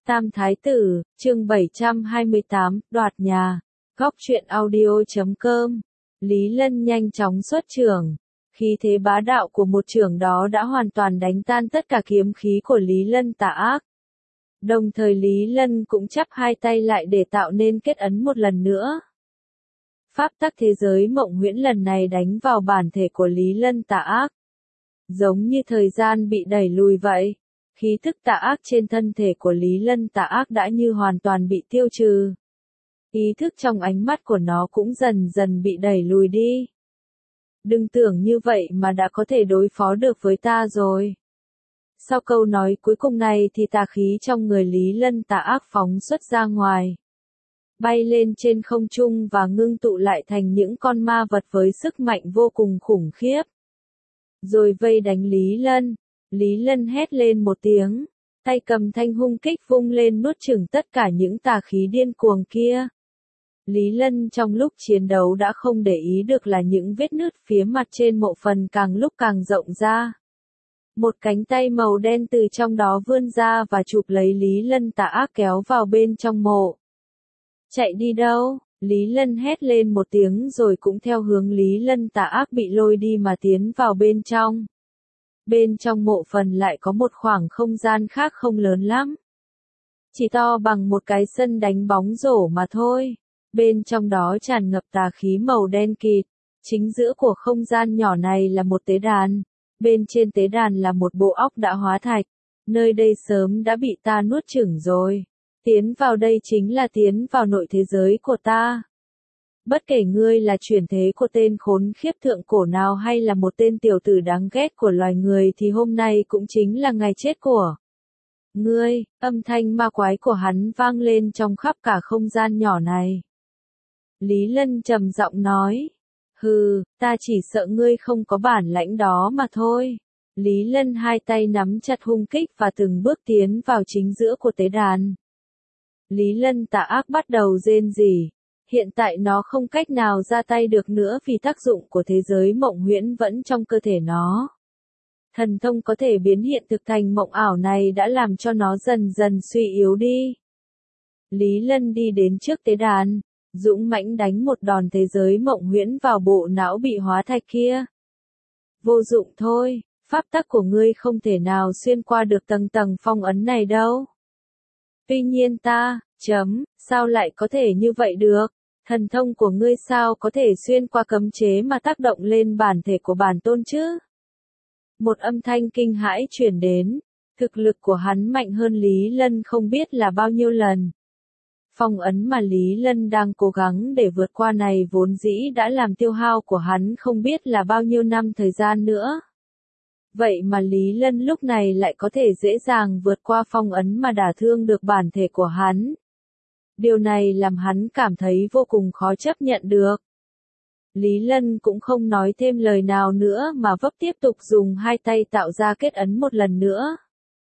Tam Thái Tử, chương 728, đoạt nhà. Góc truyện audio.com. Lý Lân nhanh chóng xuất trưởng. Khí thế bá đạo của một trưởng đó đã hoàn toàn đánh tan tất cả kiếm khí của Lý Lân tà ác. Đồng thời Lý Lân cũng chắp hai tay lại để tạo nên kết ấn một lần nữa. Pháp tắc thế giới mộng huyễn lần này đánh vào bản thể của Lý Lân tà ác. Giống như thời gian bị đẩy lùi vậy. Khí thức tà ác trên thân thể của Lý Lân tà ác đã như hoàn toàn bị tiêu trừ. Ý thức trong ánh mắt của nó cũng dần dần bị đẩy lùi đi. Đừng tưởng như vậy mà đã có thể đối phó được với ta rồi. Sau câu nói cuối cùng này thì tà khí trong người Lý Lân tà ác phóng xuất ra ngoài. Bay lên trên không trung và ngưng tụ lại thành những con ma vật với sức mạnh vô cùng khủng khiếp. Rồi vây đánh Lý Lân. Lý Lân hét lên một tiếng, tay cầm thanh hung kích vung lên nuốt chửng tất cả những tà khí điên cuồng kia. Lý Lân trong lúc chiến đấu đã không để ý được là những vết nứt phía mặt trên mộ phần càng lúc càng rộng ra. Một cánh tay màu đen từ trong đó vươn ra và chụp lấy Lý Lân tà ác kéo vào bên trong mộ. Chạy đi đâu? Lý Lân hét lên một tiếng rồi cũng theo hướng Lý Lân tà ác bị lôi đi mà tiến vào bên trong. Bên trong mộ phần lại có một khoảng không gian khác không lớn lắm. Chỉ to bằng một cái sân đánh bóng rổ mà thôi. Bên trong đó tràn ngập tà khí màu đen kịt. Chính giữa của không gian nhỏ này là một tế đàn. Bên trên tế đàn là một bộ óc đã hóa thạch. Nơi đây sớm đã bị ta nuốt chửng rồi. Tiến vào đây chính là tiến vào nội thế giới của ta. Bất kể ngươi là chuyển thế của tên khốn khiếp thượng cổ nào hay là một tên tiểu tử đáng ghét của loài người thì hôm nay cũng chính là ngày chết của ngươi. Âm thanh ma quái của hắn vang lên trong khắp cả không gian nhỏ này. Lý Lân trầm giọng nói. Hừ, ta chỉ sợ ngươi không có bản lãnh đó mà thôi. Lý Lân hai tay nắm chặt hung kích và từng bước tiến vào chính giữa của tế đàn. Lý Lân tà ác bắt đầu rên rỉ. Hiện tại nó không cách nào ra tay được nữa vì tác dụng của thế giới mộng huyễn vẫn trong cơ thể nó. Thần thông có thể biến hiện thực thành mộng ảo này đã làm cho nó dần dần suy yếu đi. Lý Lân đi đến trước tế đàn, dũng mãnh đánh một đòn thế giới mộng huyễn vào bộ não bị hóa thạch kia. Vô dụng thôi, pháp tắc của ngươi không thể nào xuyên qua được tầng tầng phong ấn này đâu. Tuy nhiên sao lại có thể như vậy được? Thần thông của ngươi sao có thể xuyên qua cấm chế mà tác động lên bản thể của bản tôn chứ? Một âm thanh kinh hãi truyền đến, thực lực của hắn mạnh hơn Lý Lân không biết là bao nhiêu lần. Phong ấn mà Lý Lân đang cố gắng để vượt qua này vốn dĩ đã làm tiêu hao của hắn không biết là bao nhiêu năm thời gian nữa. Vậy mà Lý Lân lúc này lại có thể dễ dàng vượt qua phong ấn mà đả thương được bản thể của hắn. Điều này làm hắn cảm thấy vô cùng khó chấp nhận được. Lý Lân cũng không nói thêm lời nào nữa mà vấp tiếp tục dùng hai tay tạo ra kết ấn một lần nữa.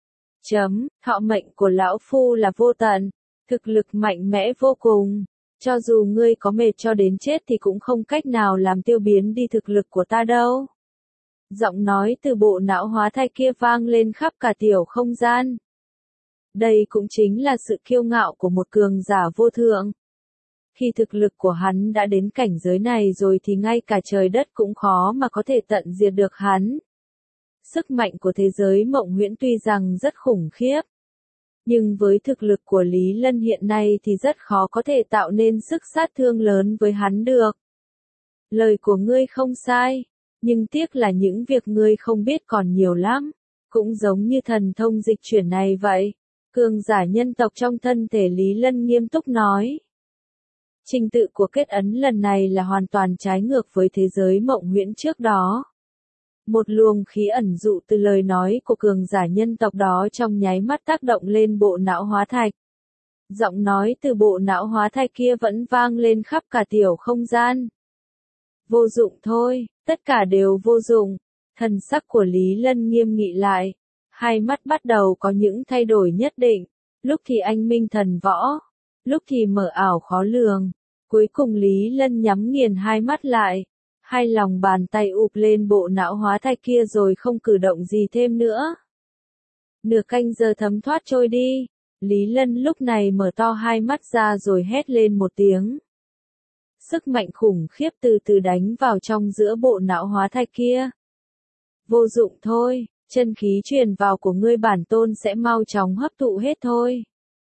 Thọ mệnh của lão phu là vô tận, thực lực mạnh mẽ vô cùng. Cho dù ngươi có mệt cho đến chết thì cũng không cách nào làm tiêu biến đi thực lực của ta đâu. Giọng nói từ bộ não hóa thạch kia vang lên khắp cả tiểu không gian. Đây cũng chính là sự kiêu ngạo của một cường giả vô thượng. Khi thực lực của hắn đã đến cảnh giới này rồi thì ngay cả trời đất cũng khó mà có thể tận diệt được hắn. Sức mạnh của thế giới mộng huyễn tuy rằng rất khủng khiếp. Nhưng với thực lực của Lý Lân hiện nay thì rất khó có thể tạo nên sức sát thương lớn với hắn được. Lời của ngươi không sai, nhưng tiếc là những việc ngươi không biết còn nhiều lắm. Cũng giống như thần thông dịch chuyển này vậy. Cường giả nhân tộc trong thân thể Lý Lân nghiêm túc nói. Trình tự của kết ấn lần này là hoàn toàn trái ngược với thế giới mộng huyễn trước đó. Một luồng khí ẩn dụ từ lời nói của cường giả nhân tộc đó trong nháy mắt tác động lên bộ não hóa thạch. Giọng nói từ bộ não hóa thạch kia vẫn vang lên khắp cả tiểu không gian. Vô dụng thôi, tất cả đều vô dụng. Thần sắc của Lý Lân nghiêm nghị lại. Hai mắt bắt đầu có những thay đổi nhất định, lúc thì anh minh thần võ, lúc thì mờ ảo khó lường. Cuối cùng Lý Lân nhắm nghiền hai mắt lại, hai lòng bàn tay ụp lên bộ não hóa thạch kia rồi không cử động gì thêm nữa. Nửa canh giờ thấm thoát trôi đi, Lý Lân lúc này mở to hai mắt ra rồi hét lên một tiếng. Sức mạnh khủng khiếp từ từ đánh vào trong giữa bộ não hóa thạch kia. Vô dụng thôi, chân khí truyền vào của ngươi bản tôn sẽ mau chóng hấp thụ hết thôi.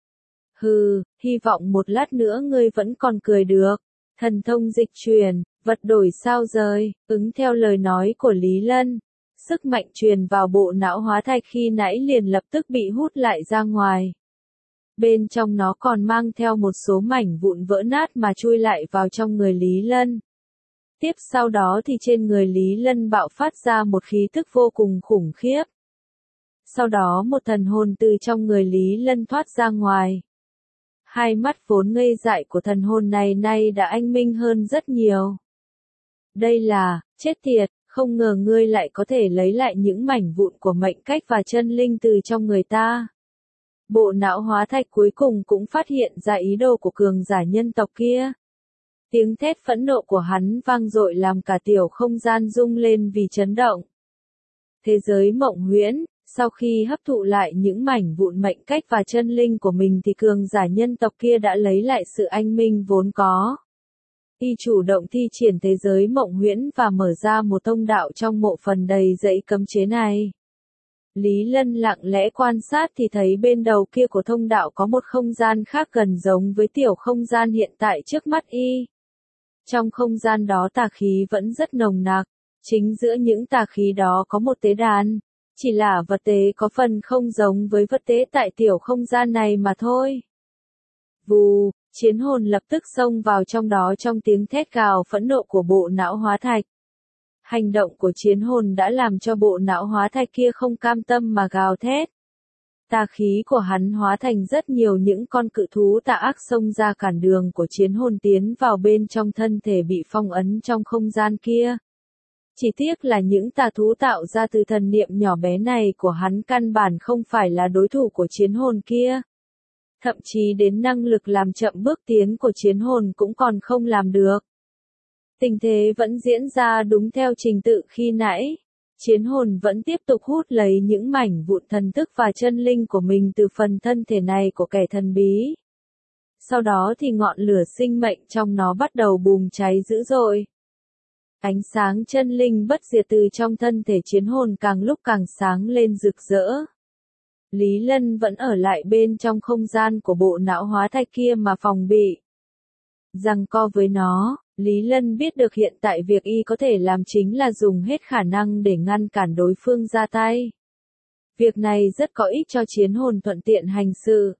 Hừ, hy vọng một lát nữa ngươi vẫn còn cười được. Thần thông dịch truyền, vật đổi sao rời, ứng theo lời nói của Lý Lân. Sức mạnh truyền vào bộ não hóa thạch khi nãy liền lập tức bị hút lại ra ngoài. Bên trong nó còn mang theo một số mảnh vụn vỡ nát mà chui lại vào trong người Lý Lân. Tiếp sau đó thì trên người Lý Lân bạo phát ra một khí tức vô cùng khủng khiếp. Sau đó một thần hồn từ trong người Lý Lân thoát ra ngoài. Hai mắt vốn ngây dại của thần hồn này nay đã anh minh hơn rất nhiều. Đây là, chết tiệt, không ngờ ngươi lại có thể lấy lại những mảnh vụn của mệnh cách và chân linh từ trong người ta. Bộ não hóa thạch cuối cùng cũng phát hiện ra ý đồ của cường giả nhân tộc kia. Tiếng thét phẫn nộ của hắn vang dội làm cả tiểu không gian rung lên vì chấn động. Thế giới mộng huyễn, sau khi hấp thụ lại những mảnh vụn mệnh cách và chân linh của mình thì cường giả nhân tộc kia đã lấy lại sự anh minh vốn có. Y chủ động thi triển thế giới mộng huyễn và mở ra một thông đạo trong mộ phần đầy dãy cấm chế này. Lý Lân lặng lẽ quan sát thì thấy bên đầu kia của thông đạo có một không gian khác gần giống với tiểu không gian hiện tại trước mắt y. Trong không gian đó tà khí vẫn rất nồng nặc, chính giữa những tà khí đó có một tế đàn, chỉ là vật tế có phần không giống với vật tế tại tiểu không gian này mà thôi. Vù, chiến hồn lập tức xông vào trong đó trong tiếng thét gào phẫn nộ của bộ não hóa thạch. Hành động của chiến hồn đã làm cho bộ não hóa thạch kia không cam tâm mà gào thét. Tà khí của hắn hóa thành rất nhiều những con cự thú tà ác xông ra cản đường của chiến hồn tiến vào bên trong thân thể bị phong ấn trong không gian kia. Chỉ tiếc là những tà thú tạo ra từ thần niệm nhỏ bé này của hắn căn bản không phải là đối thủ của chiến hồn kia. Thậm chí đến năng lực làm chậm bước tiến của chiến hồn cũng còn không làm được. Tình thế vẫn diễn ra đúng theo trình tự khi nãy. Chiến hồn vẫn tiếp tục hút lấy những mảnh vụn thần thức và chân linh của mình từ phần thân thể này của kẻ thần bí. Sau đó thì ngọn lửa sinh mệnh trong nó bắt đầu bùng cháy dữ dội. Ánh sáng chân linh bất diệt từ trong thân thể chiến hồn càng lúc càng sáng lên rực rỡ. Lý Lân vẫn ở lại bên trong không gian của bộ não hóa thạch kia mà phòng bị. Giằng co với nó, Lý Lân biết được hiện tại việc y có thể làm chính là dùng hết khả năng để ngăn cản đối phương ra tay. Việc này rất có ích cho chiến hồn thuận tiện hành sự.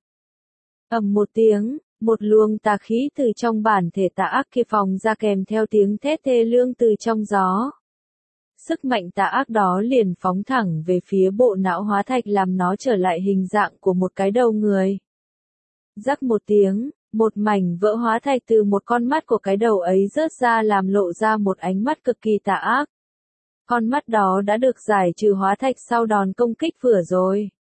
Ầm một tiếng, một luồng tà khí từ trong bản thể tà ác kia phóng ra kèm theo tiếng thét thê lương từ trong gió. Sức mạnh tà ác đó liền phóng thẳng về phía bộ não hóa thạch làm nó trở lại hình dạng của một cái đầu người. Rắc một tiếng, một mảnh vỡ hóa thạch từ một con mắt của cái đầu ấy rớt ra làm lộ ra một ánh mắt cực kỳ tà ác. Con mắt đó đã được giải trừ hóa thạch sau đòn công kích vừa rồi.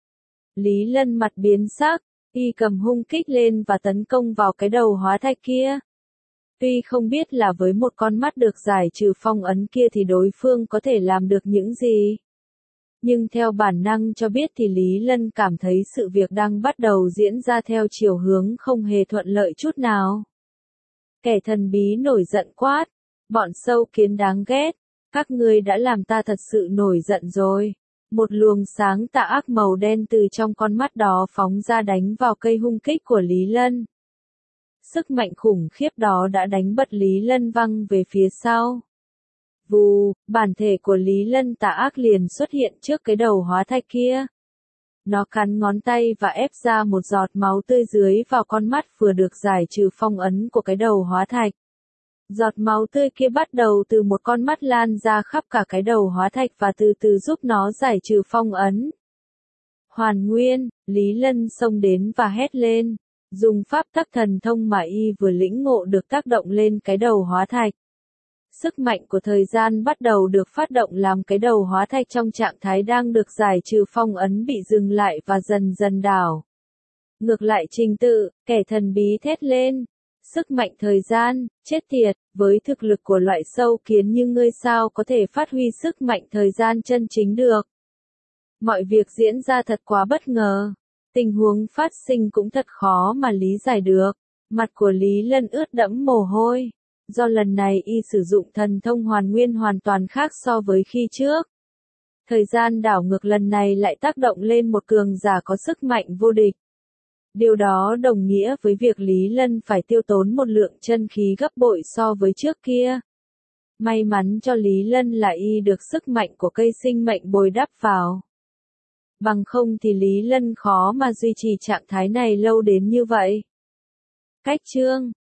Lý Lân mặt biến sắc, y cầm hung kích lên và tấn công vào cái đầu hóa thạch kia. Tuy không biết là với một con mắt được giải trừ phong ấn kia thì đối phương có thể làm được những gì. Nhưng theo bản năng cho biết thì Lý Lân cảm thấy sự việc đang bắt đầu diễn ra theo chiều hướng không hề thuận lợi chút nào. Kẻ thần bí nổi giận quát, bọn sâu kiến đáng ghét, các ngươi đã làm ta thật sự nổi giận rồi. Một luồng sáng tà ác màu đen từ trong con mắt đó phóng ra đánh vào cây hung kích của Lý Lân. Sức mạnh khủng khiếp đó đã đánh bật Lý Lân văng về phía sau. Vù, bản thể của Lý Lân tà ác liền xuất hiện trước cái đầu hóa thạch kia. Nó cắn ngón tay và ép ra một giọt máu tươi dưới vào con mắt vừa được giải trừ phong ấn của cái đầu hóa thạch. Giọt máu tươi kia bắt đầu từ một con mắt lan ra khắp cả cái đầu hóa thạch và từ từ giúp nó giải trừ phong ấn. Hoàn nguyên, Lý Lân xông đến và hét lên, dùng pháp tắc thần thông mà y vừa lĩnh ngộ được tác động lên cái đầu hóa thạch. Sức mạnh của thời gian bắt đầu được phát động làm cái đầu hóa thạch trong trạng thái đang được giải trừ phong ấn bị dừng lại và dần dần đảo. Ngược lại trình tự, kẻ thần bí thét lên. Sức mạnh thời gian, chết tiệt, với thực lực của loại sâu kiến như ngươi sao có thể phát huy sức mạnh thời gian chân chính được. Mọi việc diễn ra thật quá bất ngờ. Tình huống phát sinh cũng thật khó mà lý giải được. Mặt của Lý Lân ướt đẫm mồ hôi. Do lần này y sử dụng thần thông hoàn nguyên hoàn toàn khác so với khi trước. Thời gian đảo ngược lần này lại tác động lên một cường giả có sức mạnh vô địch. Điều đó đồng nghĩa với việc Lý Lân phải tiêu tốn một lượng chân khí gấp bội so với trước kia. May mắn cho Lý Lân là y được sức mạnh của cây sinh mệnh bồi đắp vào. Bằng không thì Lý Lân khó mà duy trì trạng thái này lâu đến như vậy. Cách chương